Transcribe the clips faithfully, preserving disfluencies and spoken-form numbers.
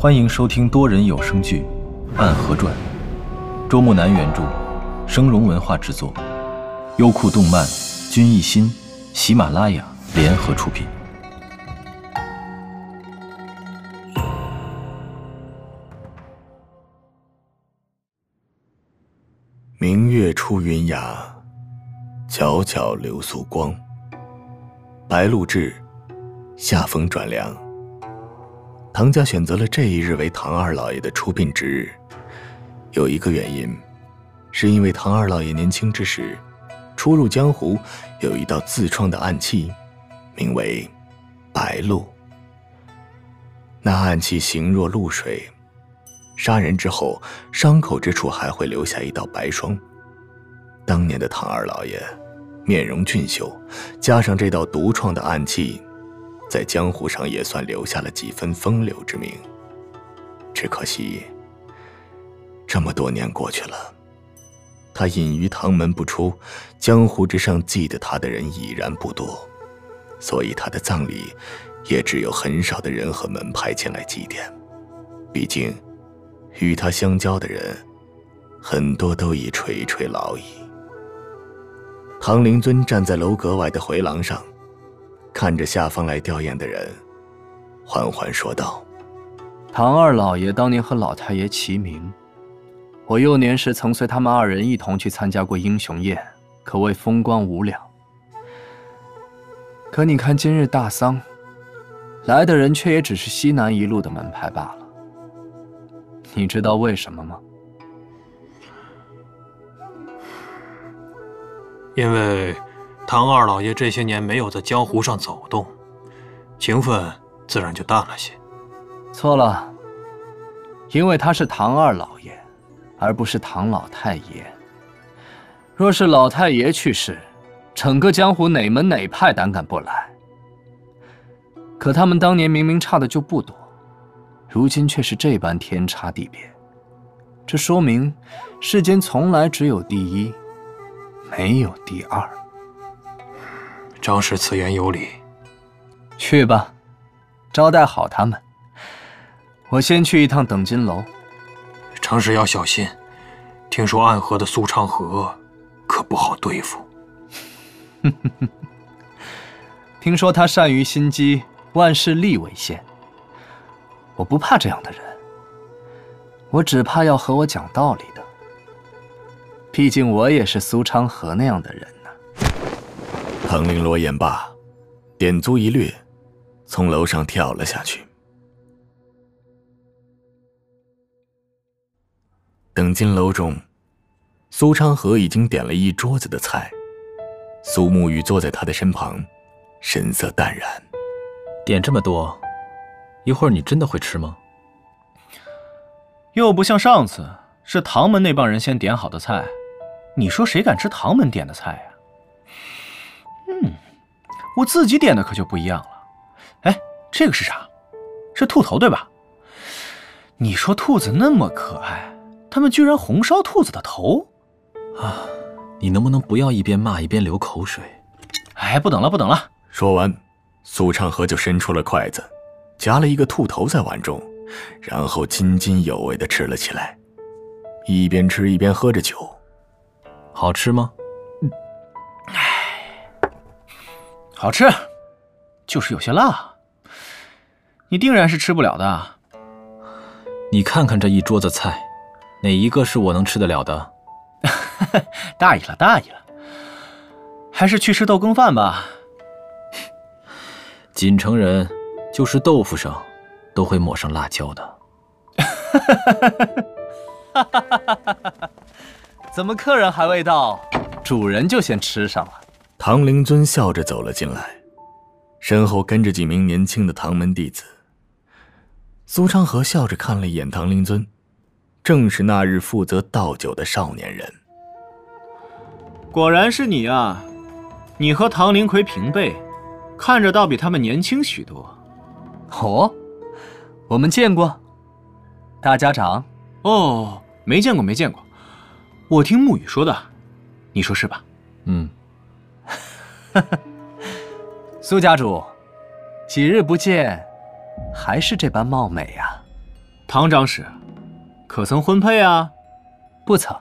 欢迎收听多人有声剧《暗河传》，周木南原著，声荣文化制作，优酷动漫、君艺心、喜马拉雅联合出品。 明月出云崖，皎皎流素光。白露至，夏风转凉。唐家选择了这一日为唐二老爷的出殡之日，有一个原因，是因为唐二老爷年轻之时，初入江湖，有一道自创的暗器，名为白露。那暗器形若露水，杀人之后，伤口之处还会留下一道白霜。当年的唐二老爷面容俊秀，加上这道独创的暗器，在江湖上也算留下了几分风流之名。只可惜这么多年过去了，他隐于唐门不出，江湖之上记得他的人已然不多，所以他的葬礼也只有很少的人和门派前来祭奠。毕竟与他相交的人很多都已垂垂老矣。唐灵尊站在楼阁外的回廊上，看着下方来吊唁的人，缓缓说道： 唐二老爷当年和老太爷齐名，我幼年时曾随他们二人一同去参加过英雄宴，可谓风光无两。可你看今日大丧，来的人却也只是西南一路的门派罢了。你知道为什么吗？ 因为唐二老爷这些年没有在江湖上走动，情分自然就淡了些。 错了，因为他是唐二老爷，而不是唐老太爷。若是老太爷去世，整个江湖哪门哪派胆敢不来？可他们当年明明差的就不多，如今却是这般天差地别。这说明世间从来只有第一，没有第二。 张氏此言有理。 去吧，招待好他们。我先去一趟等金楼。 张氏要小心，听说暗河的苏昌河可不好对付。 听说他善于心机，万事利为先。我不怕这样的人，我只怕要和我讲道理的。毕竟我也是苏昌河那样的人呢。 唐绫罗言罢，点足一掠，从楼上跳了下去。等金楼中，苏昌河已经点了一桌子的菜，苏沐雨坐在他的身旁，神色淡然。 点这么多，一会儿你真的会吃吗？ 又不像上次是唐门那帮人先点好的菜，你说谁敢吃唐门点的菜呀？嗯，我自己点的可就不一样了。哎，这个是啥？是兔头对吧？你说兔子那么可爱，他们居然红烧兔子的头啊！你能不能不要一边骂一边流口水？ 哎，不等了不等了。 说完，苏昌河就伸出了筷子，夹了一个兔头在碗中，然后津津有味地吃了起来，一边吃一边喝着酒。 好吃吗？ 唉，好吃，就是有些辣。你定然是吃不了的。 你看看这一桌子菜，哪一个是我能吃得了的？ 大意了大意了，还是去吃豆羹饭吧。 锦城人就是豆腐上都会抹上辣椒的。 怎么客人还未到，主人就先吃上了？ 唐灵尊笑着走了进来，身后跟着几名年轻的唐门弟子。苏昌河笑着看了一眼唐灵尊，正是那日负责倒酒的少年人。 果然是你啊，你和唐灵魁平辈，看着倒比他们年轻许多。 哦，我们见过大家长？ 哦，没见过没见过，我听沐雨说的，你说是吧？ 嗯。 苏家主，几日不见，还是这般貌美啊。 唐长史，可曾婚配啊？ 不曾。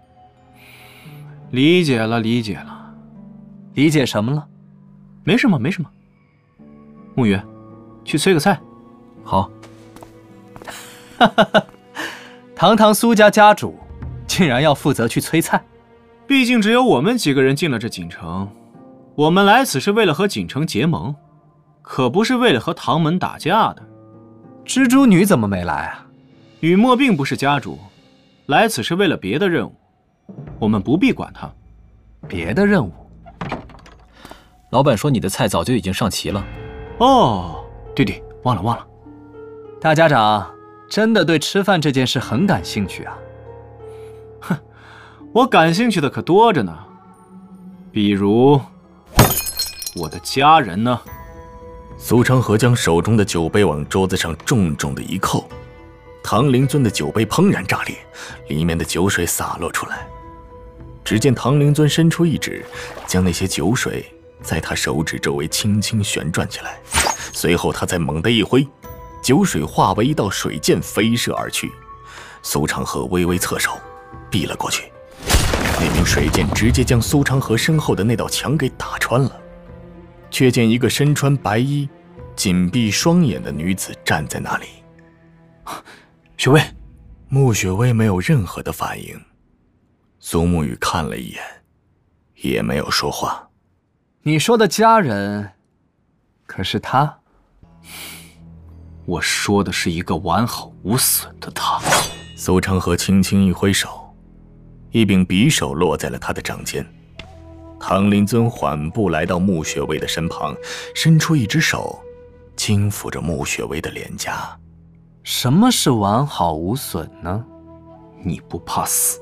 理解了，理解了。 理解什么了？ 没什么，没什么。慕雨，去催个菜。 好。 哈哈哈，堂堂苏家家主，竟然要负责去催菜。 毕竟只有我们几个人进了这锦城，我们来此是为了和锦城结盟，可不是为了和唐门打架的。 蜘蛛女怎么没来啊？ 雨墨并不是家主，来此是为了别的任务，我们不必管他。 别的任务？ 老板说你的菜早就已经上齐了。 哦，对对，忘了忘了。 大家长真的对吃饭这件事很感兴趣啊？ 哼，我感兴趣的可多着呢，比如我的家人呢。 苏昌河将手中的酒杯往桌子上重重的一扣，唐灵尊的酒杯砰然炸裂，里面的酒水洒落出来。只见唐灵尊伸出一指，将那些酒水在他手指周围轻轻旋转起来，随后他再猛地一挥，酒水化为一道水箭飞射而去。苏昌河微微侧手避了过去，那名水箭直接将苏昌河身后的那道墙给打穿了。却见一个身穿白衣、紧闭双眼的女子站在那里。 雪薇， 穆雪薇没有任何的反应。苏沐雨看了一眼，也没有说话。 你说的家人，可是他？ 我说的是一个完好无损的他。 苏昌河轻轻一挥手，一柄匕首落在了他的掌间。唐灵尊缓步来到穆雪薇的身旁，伸出一只手，轻抚着穆雪薇的脸颊。 什么是完好无损呢？ 你不怕死？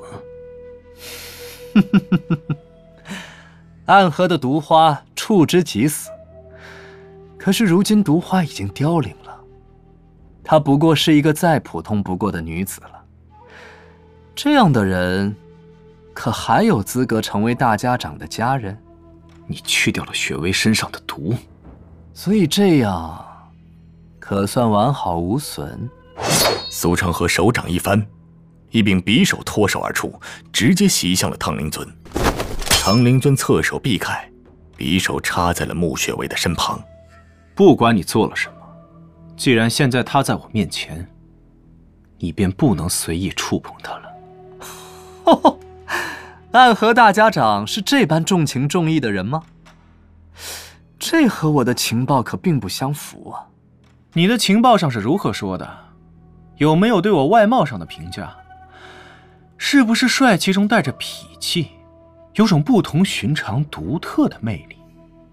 暗河的毒花触之即死，可是如今毒花已经凋零了，她不过是一个再普通不过的女子了。这样的人，可还有资格成为大家长的家人？ 你去掉了雪薇身上的毒， 所以这样可算完好无损。 苏昌河手掌一翻，一柄匕首脱手而出，直接袭向了唐灵尊。唐灵尊侧手避开，匕首插在了穆雪薇的身旁。 不管你做了什么，既然现在他在我面前，你便不能随意触碰他了。 吼吼，暗河大家长是这般重情重义的人吗？这和我的情报可并不相符啊。 你的情报上是如何说的？有没有对我外貌上的评价？是不是帅气中带着痞气，有种不同寻常独特的魅力？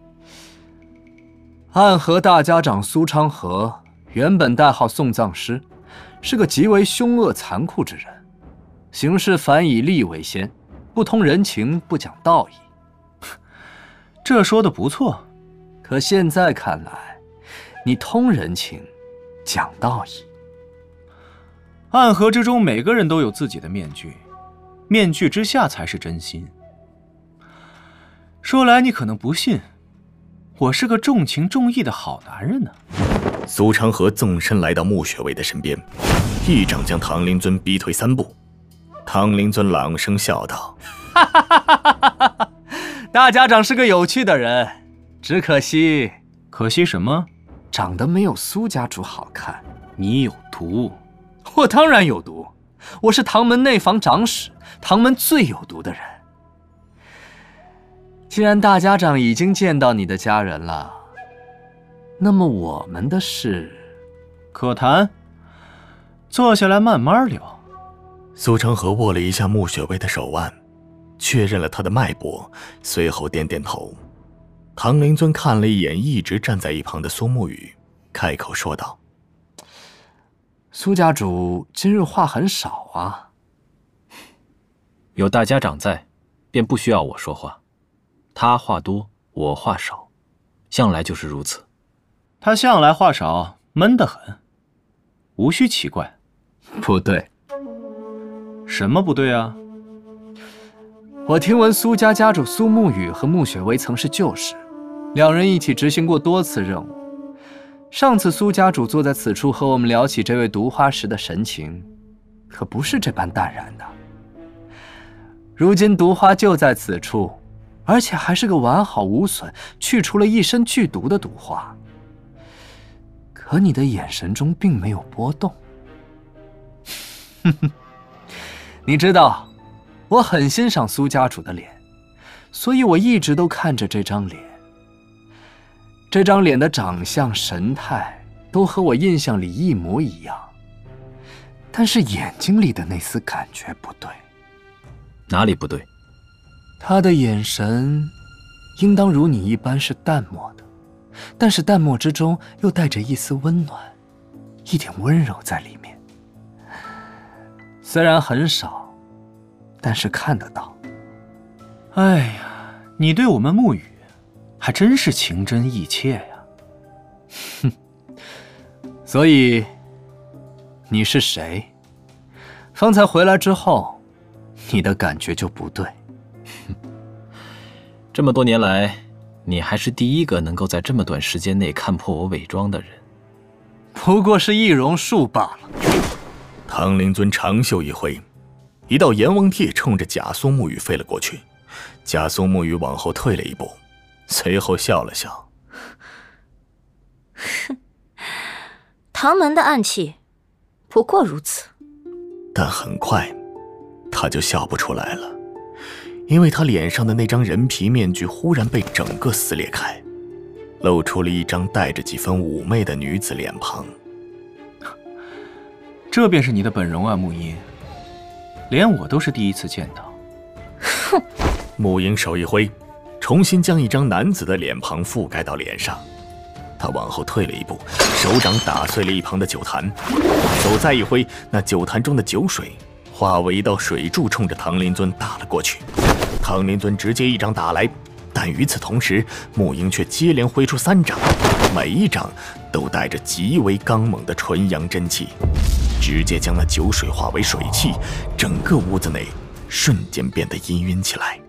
暗河大家长苏昌河原本代号送葬师，是个极为凶恶残酷之人，行事凡以利为先，不通人情，不讲道义。 这说的不错， 可现在看来，你通人情，讲道义。 暗河之中，每个人都有自己的面具，面具之下才是真心。说来你可能不信，我是个重情重义的好男人呢。 苏昌河纵身来到穆雪薇的身边，一掌将唐灵尊逼退三步。唐灵尊朗声笑道：“ 哈哈哈哈哈哈！大家长是个有趣的人，只可惜…… 可惜什么？ 长得没有苏家主好看。 你有毒。 我当然有毒，我是唐门内房长史，唐门最有毒的人。既然大家长已经见到你的家人了，那么我们的事可谈。坐下来慢慢聊。” 苏昌河握了一下穆雪薇的手腕，确认了她的脉搏，随后点点头。唐灵尊看了一眼一直站在一旁的苏沐雨，开口说道：“ 苏家主今日话很少啊。” 有大家长在，便不需要我说话。他话多，我话少，向来就是如此。 他向来话少，闷得很，无需奇怪。 不对。 什么不对啊？ 我听闻苏家家主苏沐雨和穆雪薇曾是旧识，两人一起执行过多次任务。 上次苏家主坐在此处和我们聊起这位毒花时的神情，可不是这般淡然的。如今毒花就在此处，而且还是个完好无损、去除了一身剧毒的毒花。可你的眼神中并没有波动。哼哼，你知道，我很欣赏苏家主的脸，所以我一直都看着这张脸。这张脸的长相、神态都和我印象里一模一样，但是眼睛里的那丝感觉不对。 哪里不对？ 他的眼神应当如你一般是淡漠的，但是淡漠之中又带着一丝温暖，一点温柔在里面。虽然很少，但是看得到。 哎呀，你对我们沐雨还真是情真意切呀。 哼，所以你是谁？方才回来之后，你的感觉就不对。 这么多年来，你还是第一个能够在这么短时间内看破我伪装的人。 不过是易容术罢了。 唐灵尊长袖一挥，一道阎王帖冲着贾苏沐雨飞了过去。贾苏沐雨往后退了一步，随后笑了笑。 哼，唐门的暗器不过如此。 但很快他就笑不出来了，因为他脸上的那张人皮面具忽然被整个撕裂开，露出了一张带着几分妩媚的女子脸庞。 这便是你的本容啊，沐音，连我都是第一次见到。 哼！ 沐音手一挥，重新将一张男子的脸庞覆盖到脸上。他往后退了一步，手掌打碎了一旁的酒坛，手再一挥，那酒坛中的酒水化为一道水柱，冲着唐灵尊打了过去。唐灵尊直接一掌打来，但与此同时，沐音却接连挥出三掌，每一掌都带着极为刚猛的纯阳真气，直接将那酒水化为水汽，整个屋子内瞬间变得氤氲起来。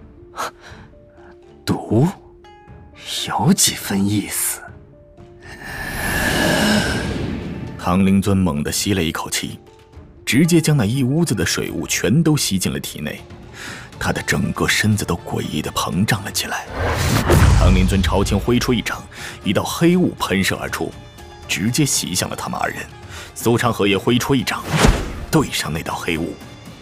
毒，有几分意思。 唐灵尊猛地吸了一口气，直接将那一屋子的水雾全都吸进了体内，他的整个身子都诡异地膨胀了起来。唐灵尊朝前挥出一掌，一道黑雾喷射而出，直接袭向了他们二人。苏长河也挥出一掌，对上那道黑雾。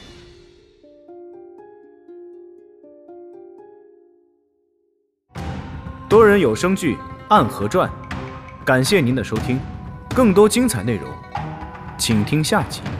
多人有声剧《暗河传》，感谢您的收听，更多精彩内容，请听下集。